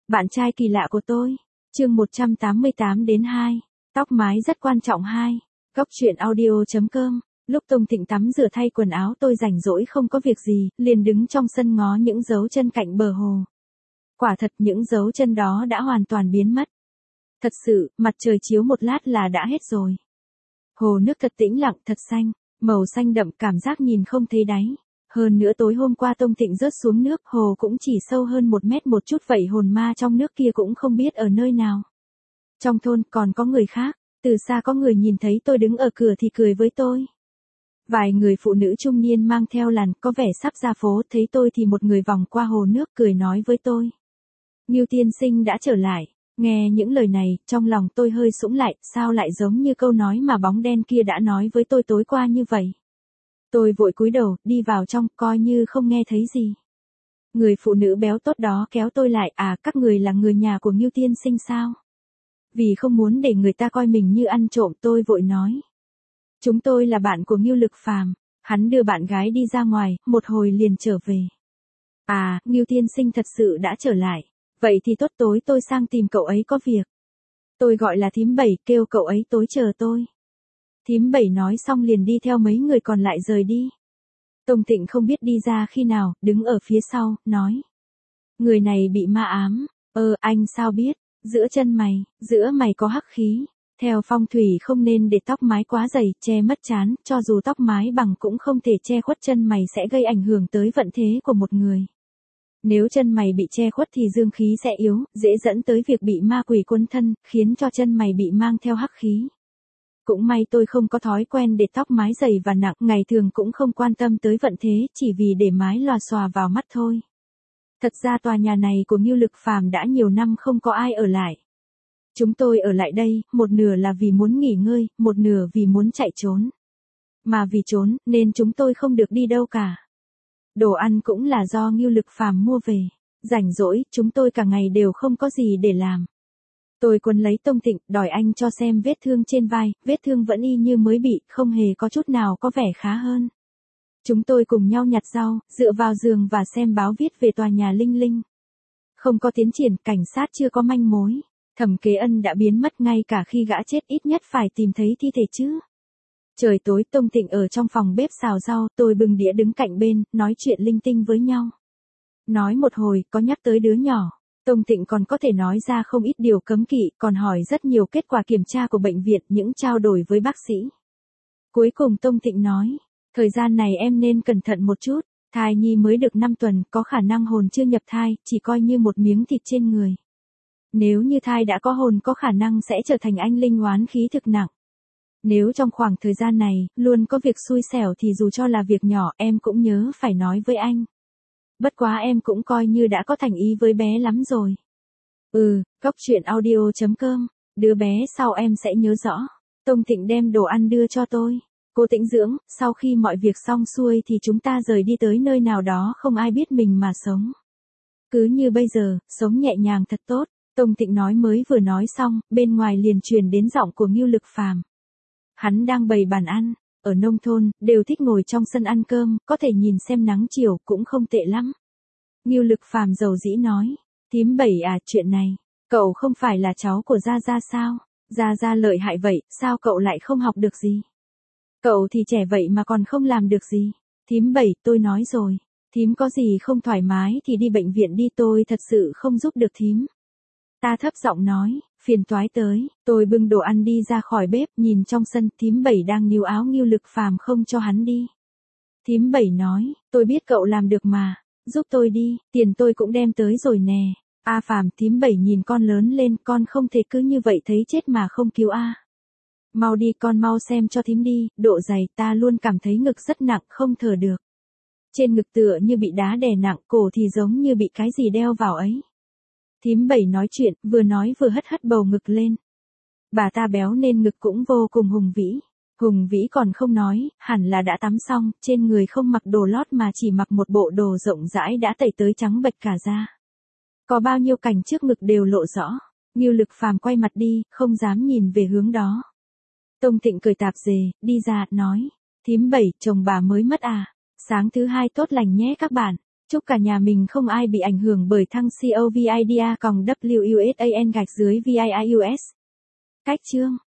Bạn trai kỳ lạ của tôi. Chương 188 đến 2. Tóc mái rất quan trọng 2. Góc truyện audio.com. Lúc Tông Thịnh tắm rửa thay quần áo, tôi rảnh rỗi không có việc gì, liền đứng trong sân ngó những dấu chân cạnh bờ hồ. Quả thật những dấu chân đó đã hoàn toàn biến mất. Thật sự, mặt trời chiếu một lát là đã hết rồi. Hồ nước thật tĩnh lặng, thật xanh, màu xanh đậm, cảm giác nhìn không thấy đáy. Hơn nữa tối hôm qua Tông Thịnh rớt xuống nước, hồ cũng chỉ sâu hơn 1 mét một chút, vậy hồn ma trong nước kia cũng không biết ở nơi nào. Trong thôn còn có người khác, từ xa có người nhìn thấy tôi đứng ở cửa thì cười với tôi. Vài người phụ nữ trung niên mang theo làn, có vẻ sắp ra phố, thấy tôi thì một người vòng qua hồ nước cười nói với tôi. Ngưu tiên sinh đã trở lại. Nghe những lời này, trong lòng tôi hơi sũng lại, sao lại giống như câu nói mà bóng đen kia đã nói với tôi tối qua như vậy. Tôi vội cúi đầu, đi vào trong, coi như không nghe thấy gì. Người phụ nữ béo tốt đó kéo tôi lại, à, các người là người nhà của Ngưu tiên sinh sao? Vì không muốn để người ta coi mình như ăn trộm, tôi vội nói. Chúng tôi là bạn của Ngưu Lực Phàm, hắn đưa bạn gái đi ra ngoài, một hồi liền trở về. À, Ngưu tiên sinh thật sự đã trở lại. Vậy thì tốt, tối tôi sang tìm cậu ấy có việc. Tôi gọi là thím Bảy, kêu cậu ấy tối chờ tôi. Thím Bảy nói xong liền đi theo mấy người còn lại rời đi. Tông Thịnh không biết đi ra khi nào, đứng ở phía sau, nói. Người này bị ma ám. Anh sao biết? Giữa mày có hắc khí. Theo phong thủy không nên để tóc mái quá dày, che mất trán, cho dù tóc mái bằng cũng không thể che khuất chân mày, sẽ gây ảnh hưởng tới vận thế của một người. Nếu chân mày bị che khuất thì dương khí sẽ yếu, dễ dẫn tới việc bị ma quỷ quấn thân, khiến cho chân mày bị mang theo hắc khí. Cũng may tôi không có thói quen để tóc mái dày và nặng, ngày thường cũng không quan tâm tới vận thế, chỉ vì để mái lòa xòa vào mắt thôi. Thật ra tòa nhà này của Ngưu Lực Phàm đã nhiều năm không có ai ở lại. Chúng tôi ở lại đây, một nửa là vì muốn nghỉ ngơi, một nửa vì muốn chạy trốn. Mà vì trốn, nên chúng tôi không được đi đâu cả. Đồ ăn cũng là do Ngưu Lực Phàm mua về. Rảnh rỗi, chúng tôi cả ngày đều không có gì để làm. Tôi quấn lấy Tông Thịnh, đòi anh cho xem vết thương trên vai, vết thương vẫn y như mới bị, không hề có chút nào có vẻ khá hơn. Chúng tôi cùng nhau nhặt rau, dựa vào giường và xem báo viết về tòa nhà Linh Linh. Không có tiến triển, cảnh sát chưa có manh mối. Thẩm Kế Ân đã biến mất, ngay cả khi gã chết ít nhất phải tìm thấy thi thể chứ. Trời tối, Tông Thịnh ở trong phòng bếp xào rau, tôi bưng đĩa đứng cạnh bên, nói chuyện linh tinh với nhau. Nói một hồi, có nhắc tới đứa nhỏ. Tông Thịnh còn có thể nói ra không ít điều cấm kỵ, còn hỏi rất nhiều kết quả kiểm tra của bệnh viện, những trao đổi với bác sĩ. Cuối cùng Tông Thịnh nói, thời gian này em nên cẩn thận một chút, thai nhi mới được 5 tuần, có khả năng hồn chưa nhập thai, chỉ coi như một miếng thịt trên người. Nếu như thai đã có hồn, có khả năng sẽ trở thành anh linh oán khí thực nặng. Nếu trong khoảng thời gian này, luôn có việc xui xẻo thì dù cho là việc nhỏ, em cũng nhớ phải nói với anh. Bất quá em cũng coi như đã có thành ý với bé lắm rồi. Góc truyện audio.com, đứa bé sau em sẽ nhớ rõ. Tông Thịnh đem đồ ăn đưa cho tôi. Cô tĩnh dưỡng, sau khi mọi việc xong xuôi thì chúng ta rời đi tới nơi nào đó không ai biết mình mà sống. Cứ như bây giờ, sống nhẹ nhàng thật tốt. Tông Thịnh nói mới vừa nói xong, bên ngoài liền truyền đến giọng của Ngưu Lực Phàm. Hắn đang bày bàn ăn, ở nông thôn, đều thích ngồi trong sân ăn cơm, có thể nhìn xem nắng chiều, cũng không tệ lắm. Ngưu Lực Phàm dầu dĩ nói, thím Bảy à, chuyện này, cậu không phải là cháu của Gia Gia sao? Gia Gia lợi hại vậy, sao cậu lại không học được gì? Cậu thì trẻ vậy mà còn không làm được gì? Thím Bảy, tôi nói rồi, thím có gì không thoải mái thì đi bệnh viện đi, tôi thật sự không giúp được thím. Ta thấp giọng nói, phiền toái tới, tôi bưng đồ ăn đi ra khỏi bếp, nhìn trong sân, thím Bảy đang níu áo Ngưu Lực Phàm không cho hắn đi. Thím Bảy nói, tôi biết cậu làm được mà, giúp tôi đi, tiền tôi cũng đem tới rồi nè. A Phàm, thím Bảy nhìn con lớn lên, con không thể cứ như vậy thấy chết mà không cứu a. Mau đi, con mau xem cho thím đi, độ dày, ta luôn cảm thấy ngực rất nặng, không thở được. Trên ngực tựa như bị đá đè nặng, cổ thì giống như bị cái gì đeo vào ấy. Thím Bảy nói chuyện, vừa nói vừa hất hất bầu ngực lên. Bà ta béo nên ngực cũng vô cùng hùng vĩ. Hùng vĩ còn không nói, hẳn là đã tắm xong, trên người không mặc đồ lót mà chỉ mặc một bộ đồ rộng rãi đã tẩy tới trắng bệch cả da. Có bao nhiêu cảnh trước ngực đều lộ rõ. Ngưu Lực Phàm quay mặt đi, không dám nhìn về hướng đó. Tông Thịnh cười tạp dề, đi ra, nói. Thím Bảy, chồng bà mới mất à? Sáng thứ 2 tốt lành nhé các bạn. Chúc cả nhà mình không ai bị ảnh hưởng bởi thăng COVID-WUSAN-VIIUS. Cách chương